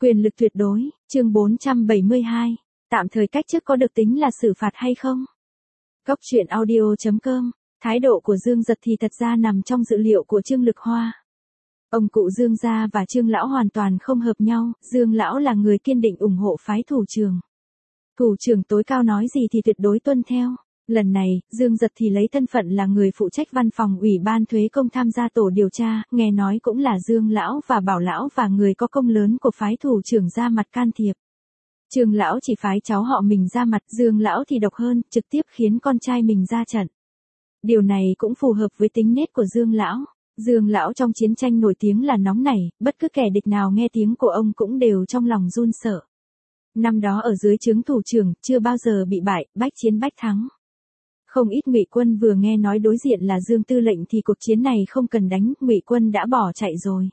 Quyền lực tuyệt đối, chương 472. Tạm thời cách chức có được tính là xử phạt hay không? Góc truyện audio.com. Thái độ của Dương Giật thì thật ra nằm trong dự liệu của Trương Lực Hoa. Ông cụ Dương gia và Trương lão hoàn toàn không hợp nhau, Dương lão là người kiên định ủng hộ phái thủ trưởng. Thủ trưởng tối cao nói gì thì tuyệt đối tuân theo. Lần này, Dương Giật thì lấy thân phận là người phụ trách văn phòng Ủy ban Thuế công tham gia tổ điều tra, nghe nói cũng là Dương lão và Bảo lão và người có công lớn của phái thủ trưởng ra mặt can thiệp. Trương lão chỉ phái cháu họ mình ra mặt, Dương lão thì độc hơn, trực tiếp khiến con trai mình ra trận. Điều này cũng phù hợp với tính nết của Dương lão. Dương lão trong chiến tranh nổi tiếng là nóng nảy, bất cứ kẻ địch nào nghe tiếng của ông cũng đều trong lòng run sợ. Năm đó ở dưới trướng thủ trưởng, chưa bao giờ bị bại, bách chiến bách thắng. Không ít Ngụy quân vừa nghe nói đối diện là Dương tư lệnh thì cuộc chiến này không cần đánh, Ngụy quân đã bỏ chạy rồi.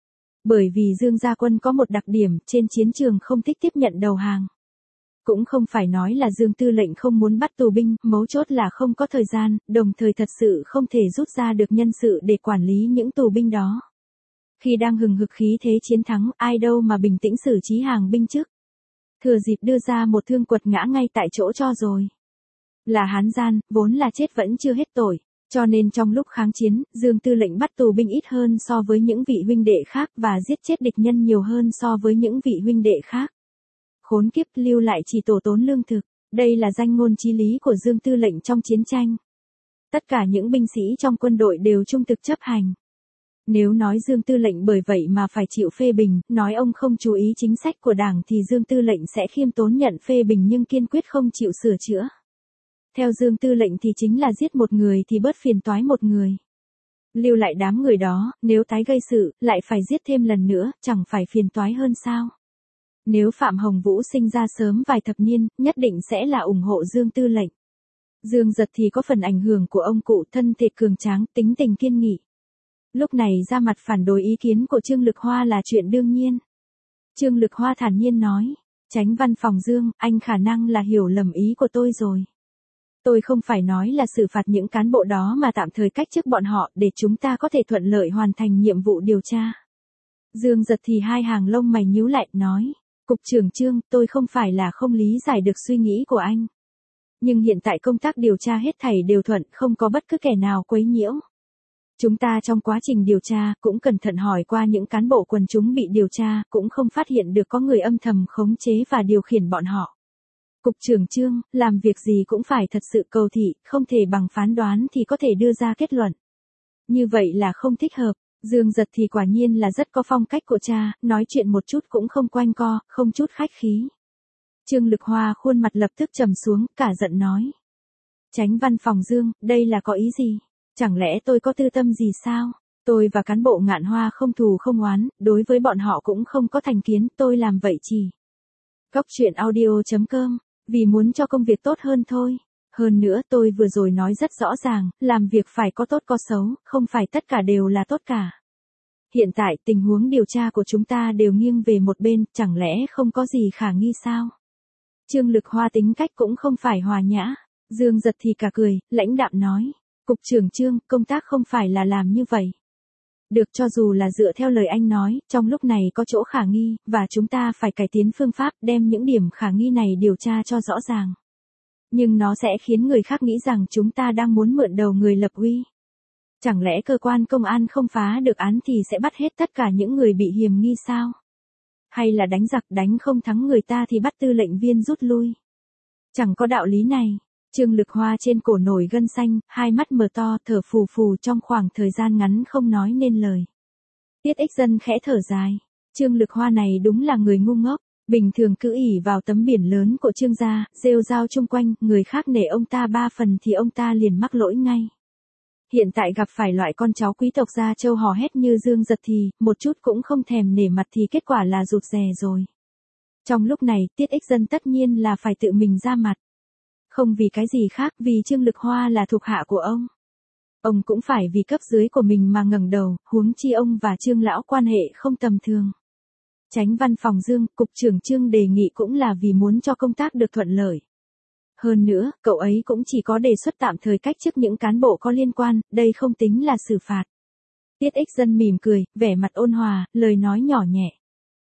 Bởi vì Dương gia quân có một đặc điểm, trên chiến trường không thích tiếp nhận đầu hàng. Cũng không phải nói là Dương tư lệnh không muốn bắt tù binh, mấu chốt là không có thời gian, đồng thời thật sự không thể rút ra được nhân sự để quản lý những tù binh đó. Khi đang hừng hực khí thế chiến thắng, ai đâu mà bình tĩnh xử trí hàng binh trước. Thừa dịp đưa ra một thương quật ngã ngay tại chỗ cho rồi. Là hán gian, vốn là chết vẫn chưa hết tội, cho nên trong lúc kháng chiến, Dương tư lệnh bắt tù binh ít hơn so với những vị huynh đệ khác và giết chết địch nhân nhiều hơn so với những vị huynh đệ khác. Khốn kiếp, lưu lại chỉ tổ tốn lương thực, đây là danh ngôn chí lý của Dương tư lệnh trong chiến tranh. Tất cả những binh sĩ trong quân đội đều trung thực chấp hành. Nếu nói Dương tư lệnh bởi vậy mà phải chịu phê bình, nói ông không chú ý chính sách của Đảng thì Dương tư lệnh sẽ khiêm tốn nhận phê bình nhưng kiên quyết không chịu sửa chữa. Theo Dương tư lệnh thì chính là giết một người thì bớt phiền toái một người. Lưu lại đám người đó, nếu tái gây sự, lại phải giết thêm lần nữa, chẳng phải phiền toái hơn sao? Nếu Phạm Hồng Vũ sinh ra sớm vài thập niên, nhất định sẽ là ủng hộ Dương tư lệnh. Dương Giật thì có phần ảnh hưởng của ông cụ, thân thể cường tráng, tính tình kiên nghị. Lúc này ra mặt phản đối ý kiến của Trương Lực Hoa là chuyện đương nhiên. Trương Lực Hoa thản nhiên nói, Chánh văn phòng Dương, anh khả năng là hiểu lầm ý của tôi rồi. Tôi không phải nói là xử phạt những cán bộ đó mà tạm thời cách chức bọn họ để chúng ta có thể thuận lợi hoàn thành nhiệm vụ điều tra. Dương Giật thì hai hàng lông mày nhíu lại, nói, Cục trưởng Trương, tôi không phải là không lý giải được suy nghĩ của anh. Nhưng hiện tại công tác điều tra hết thảy đều thuận, không có bất cứ kẻ nào quấy nhiễu. Chúng ta trong quá trình điều tra cũng cẩn thận hỏi qua những cán bộ quần chúng bị điều tra, cũng không phát hiện được có người âm thầm khống chế và điều khiển bọn họ. Cục trưởng Trương, làm việc gì cũng phải thật sự cầu thị, không thể bằng phán đoán thì có thể đưa ra kết luận. Như vậy là không thích hợp. Dương Giật thì quả nhiên là rất có phong cách của cha, nói chuyện một chút cũng không quanh co, không chút khách khí. Trương Lực Hoa khuôn mặt lập tức trầm xuống, cả giận nói. Chánh văn phòng Dương, đây là có ý gì? Chẳng lẽ tôi có tư tâm gì sao? Tôi và cán bộ Ngạn Hoa không thù không oán, đối với bọn họ cũng không có thành kiến, tôi làm vậy chỉ. Góc truyện audio.com, vì muốn cho công việc tốt hơn thôi. Hơn nữa tôi vừa rồi nói rất rõ ràng, làm việc phải có tốt có xấu, không phải tất cả đều là tốt cả. Hiện tại tình huống điều tra của chúng ta đều nghiêng về một bên, chẳng lẽ không có gì khả nghi sao? Trương Lực Hoa tính cách cũng không phải hòa nhã. Dương Giật thì cả cười, lãnh đạm nói. Cục trưởng Trương, công tác không phải là làm như vậy. Được, cho dù là dựa theo lời anh nói, trong lúc này có chỗ khả nghi, và chúng ta phải cải tiến phương pháp đem những điểm khả nghi này điều tra cho rõ ràng. Nhưng nó sẽ khiến người khác nghĩ rằng chúng ta đang muốn mượn đầu người lập uy. Chẳng lẽ cơ quan công an không phá được án thì sẽ bắt hết tất cả những người bị hiềm nghi sao? Hay là đánh giặc đánh không thắng người ta thì bắt tư lệnh viên rút lui? Chẳng có đạo lý này. Trương Lực Hoa trên cổ nổi gân xanh, hai mắt mở to, thở phù phù trong khoảng thời gian ngắn không nói nên lời. Tiết Ích Dân khẽ thở dài. Trương Lực Hoa này đúng là người ngu ngốc. Bình thường cứ ỷ vào tấm biển lớn của Trương gia, rêu rao chung quanh, người khác nể ông ta 3 phần thì ông ta liền mắc lỗi ngay. Hiện tại gặp phải loại con cháu quý tộc gia châu hò hét như Dương Giật thì, một chút cũng không thèm nể mặt thì kết quả là rụt rè rồi. Trong lúc này, Tiết Ích Dân tất nhiên là phải tự mình ra mặt. Không vì cái gì khác, vì Trương Lực Hoa là thuộc hạ của ông. Ông cũng phải vì cấp dưới của mình mà ngẩng đầu, huống chi ông và Trương lão quan hệ không tầm thường. Chánh văn phòng Dương, Cục trưởng Trương đề nghị cũng là vì muốn cho công tác được thuận lợi. Hơn nữa, cậu ấy cũng chỉ có đề xuất tạm thời cách chức những cán bộ có liên quan, đây không tính là xử phạt. Tiết Ích Dân mỉm cười, vẻ mặt ôn hòa, lời nói nhỏ nhẹ.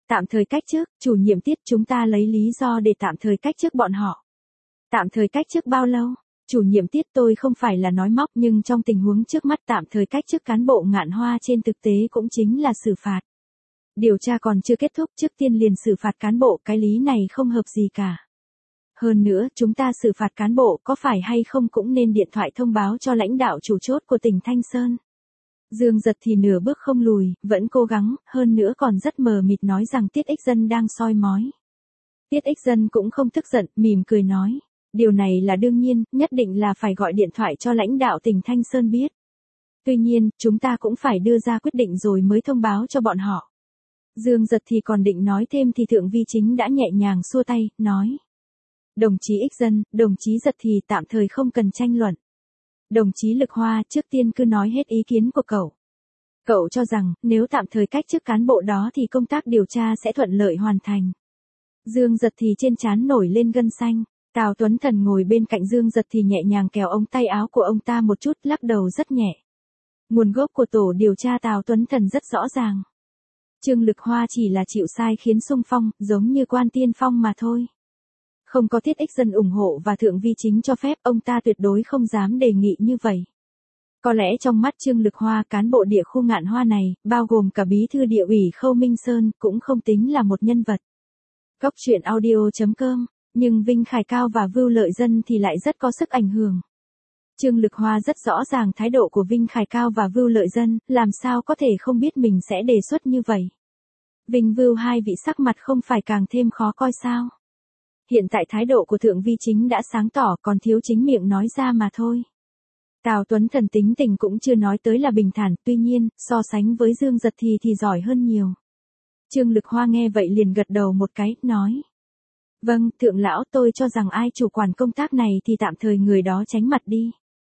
Tạm thời cách chức, chủ nhiệm Tiết chúng ta lấy lý do để tạm thời cách chức bọn họ. Tạm thời cách chức bao lâu? Chủ nhiệm Tiết tôi không phải là nói móc nhưng trong tình huống trước mắt tạm thời cách chức cán bộ Ngạn Hoa trên thực tế cũng chính là xử phạt. Điều tra còn chưa kết thúc trước tiên liền xử phạt cán bộ, cái lý này không hợp gì cả. Hơn nữa, chúng ta xử phạt cán bộ có phải hay không cũng nên điện thoại thông báo cho lãnh đạo chủ chốt của tỉnh Thanh Sơn. Dương Giật thì nửa bước không lùi, vẫn cố gắng, hơn nữa còn rất mờ mịt nói rằng Tiết Ích Dân đang soi mói. Tiết Ích Dân cũng không tức giận, mỉm cười nói. Điều này là đương nhiên, nhất định là phải gọi điện thoại cho lãnh đạo tỉnh Thanh Sơn biết. Tuy nhiên, chúng ta cũng phải đưa ra quyết định rồi mới thông báo cho bọn họ. Dương Giật thì còn định nói thêm thì Thượng Vi Chính đã nhẹ nhàng xua tay, nói. Đồng chí Ích Dân, đồng chí Giật thì tạm thời không cần tranh luận. Đồng chí Lực Hoa, trước tiên cứ nói hết ý kiến của cậu. Cậu cho rằng, nếu tạm thời cách chức cán bộ đó thì công tác điều tra sẽ thuận lợi hoàn thành. Dương Giật thì trên trán nổi lên gân xanh. Tào Tuấn Thần ngồi bên cạnh Dương Giật thì nhẹ nhàng kéo ống tay áo của ông ta một chút, lắc đầu rất nhẹ. Nguồn gốc của tổ điều tra Tào Tuấn Thần rất rõ ràng. Trương Lực Hoa chỉ là chịu sai khiến xung phong, giống như Quan Tiên Phong mà thôi. Không có Tiết Ích Dân ủng hộ và Thượng Vi Chính cho phép, ông ta tuyệt đối không dám đề nghị như vậy. Có lẽ trong mắt Trương Lực Hoa, cán bộ địa khu Ngạn Hoa này, bao gồm cả bí thư địa ủy Khâu Minh Sơn, cũng không tính là một nhân vật. Góc truyện audio.com. Nhưng Vinh Khải Cao và Vưu Lợi Dân thì lại rất có sức ảnh hưởng. Trương Lực Hoa rất rõ ràng thái độ của Vinh Khải Cao và Vưu Lợi Dân, làm sao có thể không biết mình sẽ đề xuất như vậy. Vinh Vưu hai vị sắc mặt không phải càng thêm khó coi sao. Hiện tại thái độ của Thượng Vi Chính đã sáng tỏ, còn thiếu chính miệng nói ra mà thôi. Tào Tuấn Thần tính tình cũng chưa nói tới là bình thản, tuy nhiên, so sánh với Dương Giật thì giỏi hơn nhiều. Trương Lực Hoa nghe vậy liền gật đầu một cái, nói. Vâng, thượng lão, tôi cho rằng ai chủ quản công tác này thì tạm thời người đó tránh mặt đi.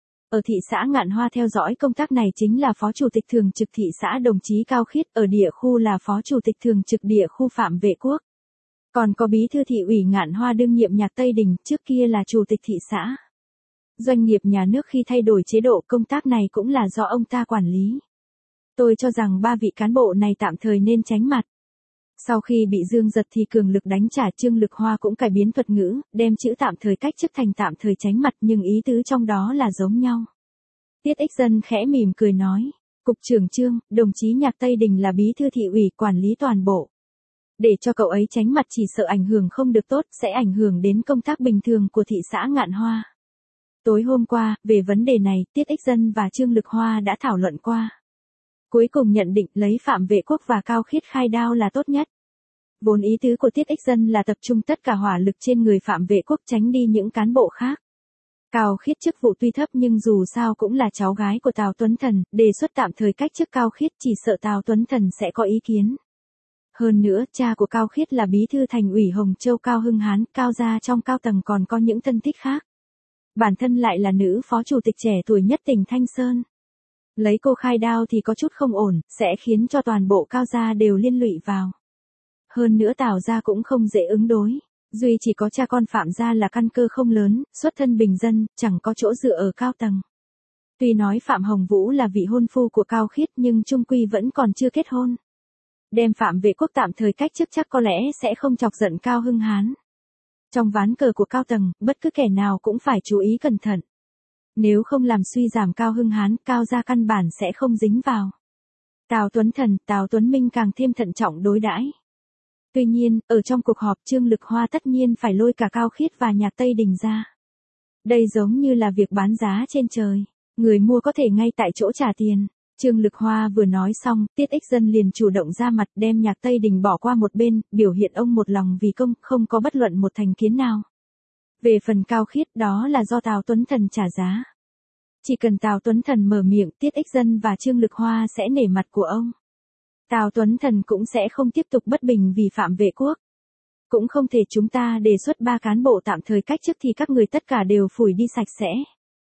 Ở thị xã Ngạn Hoa theo dõi công tác này chính là Phó Chủ tịch Thường trực thị xã đồng chí Cao Khiết, ở địa khu là Phó Chủ tịch Thường trực địa khu Phạm Vệ Quốc. Còn có bí thư thị ủy Ngạn Hoa đương nhiệm Nhạc Tây Đình, trước kia là Chủ tịch thị xã. Doanh nghiệp nhà nước khi thay đổi chế độ công tác này cũng là do ông ta quản lý. Tôi cho rằng ba vị cán bộ này tạm thời nên tránh mặt. Sau khi bị Dương Giật thì cường lực đánh trả, Trương Lực Hoa cũng cải biến thuật ngữ, đem chữ tạm thời cách chức thành tạm thời tránh mặt, nhưng ý tứ trong đó là giống nhau. Tiết Ích Dân khẽ mỉm cười nói, Cục trưởng Trương, đồng chí Nhạc Tây Đình là bí thư thị ủy quản lý toàn bộ. Để cho cậu ấy tránh mặt chỉ sợ ảnh hưởng không được tốt, sẽ ảnh hưởng đến công tác bình thường của thị xã Ngạn Hoa. Tối hôm qua, về vấn đề này, Tiết Ích Dân và Trương Lực Hoa đã thảo luận qua. Cuối cùng nhận định lấy Phạm Vệ Quốc và Cao Khiết khai đao là tốt nhất. Vốn ý tứ của Tiết Ích Dân là tập trung tất cả hỏa lực trên người Phạm Vệ Quốc, tránh đi những cán bộ khác. Cao Khiết chức vụ tuy thấp nhưng dù sao cũng là cháu gái của Tào Tuấn Thần, đề xuất tạm thời cách chức Cao Khiết chỉ sợ Tào Tuấn Thần sẽ có ý kiến. Hơn nữa, cha của Cao Khiết là bí thư thành ủy Hồng Châu Cao Hưng Hán, Cao gia trong cao tầng còn có những thân thích khác. Bản thân lại là nữ phó chủ tịch trẻ tuổi nhất tỉnh Thanh Sơn. Lấy cô khai đao thì có chút không ổn, sẽ khiến cho toàn bộ Cao gia đều liên lụy vào. Hơn nữa Tào gia cũng không dễ ứng đối. Duy chỉ có cha con Phạm gia là căn cơ không lớn, xuất thân bình dân, chẳng có chỗ dựa ở cao tầng. Tuy nói Phạm Hồng Vũ là vị hôn phu của Cao Khiết nhưng chung quy vẫn còn chưa kết hôn. Đem Phạm Vệ Quốc tạm thời cách chức chắc có lẽ sẽ không chọc giận Cao Hưng Hán. Trong ván cờ của cao tầng, bất cứ kẻ nào cũng phải chú ý cẩn thận. Nếu không làm suy giảm Cao Hưng Hán, Cao gia căn bản sẽ không dính vào. Tào Tuấn Thần, Tào Tuấn Minh càng thêm thận trọng đối đãi. Tuy nhiên, ở trong cuộc họp Trương Lực Hoa tất nhiên phải lôi cả Cao Khiết và Nhạc Tây Đình ra. Đây giống như là việc bán giá trên trời. Người mua có thể ngay tại chỗ trả tiền. Trương Lực Hoa vừa nói xong, Tiết Ích Dân liền chủ động ra mặt đem Nhạc Tây Đình bỏ qua một bên, biểu hiện ông một lòng vì công, không có bất luận một thành kiến nào. Về phần Cao Khiết đó là do Tào Tuấn Thần trả giá. Chỉ cần Tào Tuấn Thần mở miệng, Tiết Ích Dân và Trương Lực Hoa sẽ nể mặt của ông. Tào Tuấn Thần cũng sẽ không tiếp tục bất bình vì Phạm Vệ Quốc. Cũng không thể chúng ta đề xuất 3 cán bộ tạm thời cách chức thì các người tất cả đều phủi đi sạch sẽ.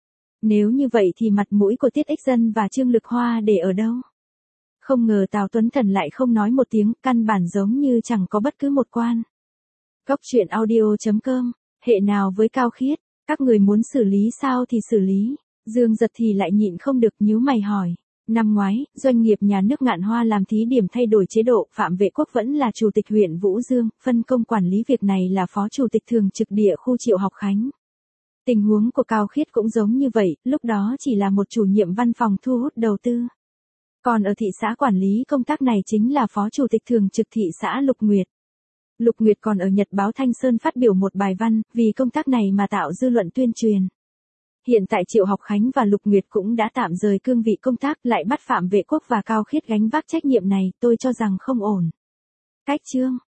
Nếu như vậy thì mặt mũi của Tiết Ích Dân và Trương Lực Hoa để ở đâu? Không ngờ Tào Tuấn Thần lại không nói một tiếng, căn bản giống như chẳng có bất cứ một quan. Góc truyện audio.com, hệ nào với Cao Khiết, các người muốn xử lý sao thì xử lý. Dương Giật thì lại nhịn không được nhíu mày hỏi. Năm ngoái, doanh nghiệp nhà nước Ngạn Hoa làm thí điểm thay đổi chế độ, Phạm Vệ Quốc vẫn là chủ tịch huyện Vũ Dương, phân công quản lý việc này là phó chủ tịch thường trực địa khu Triệu Học Khánh. Tình huống của Cao Khiết cũng giống như vậy, lúc đó chỉ là một chủ nhiệm văn phòng thu hút đầu tư. Còn ở thị xã quản lý công tác này chính là phó chủ tịch thường trực thị xã Lục Nguyệt. Lục Nguyệt còn ở Nhật báo Thanh Sơn phát biểu một bài văn, vì công tác này mà tạo dư luận tuyên truyền. Hiện tại Triệu Học Khánh và Lục Nguyệt cũng đã tạm rời cương vị công tác, lại bắt Phạm Vệ Quốc và Cao Khiết gánh vác trách nhiệm này, tôi cho rằng không ổn. Cách chương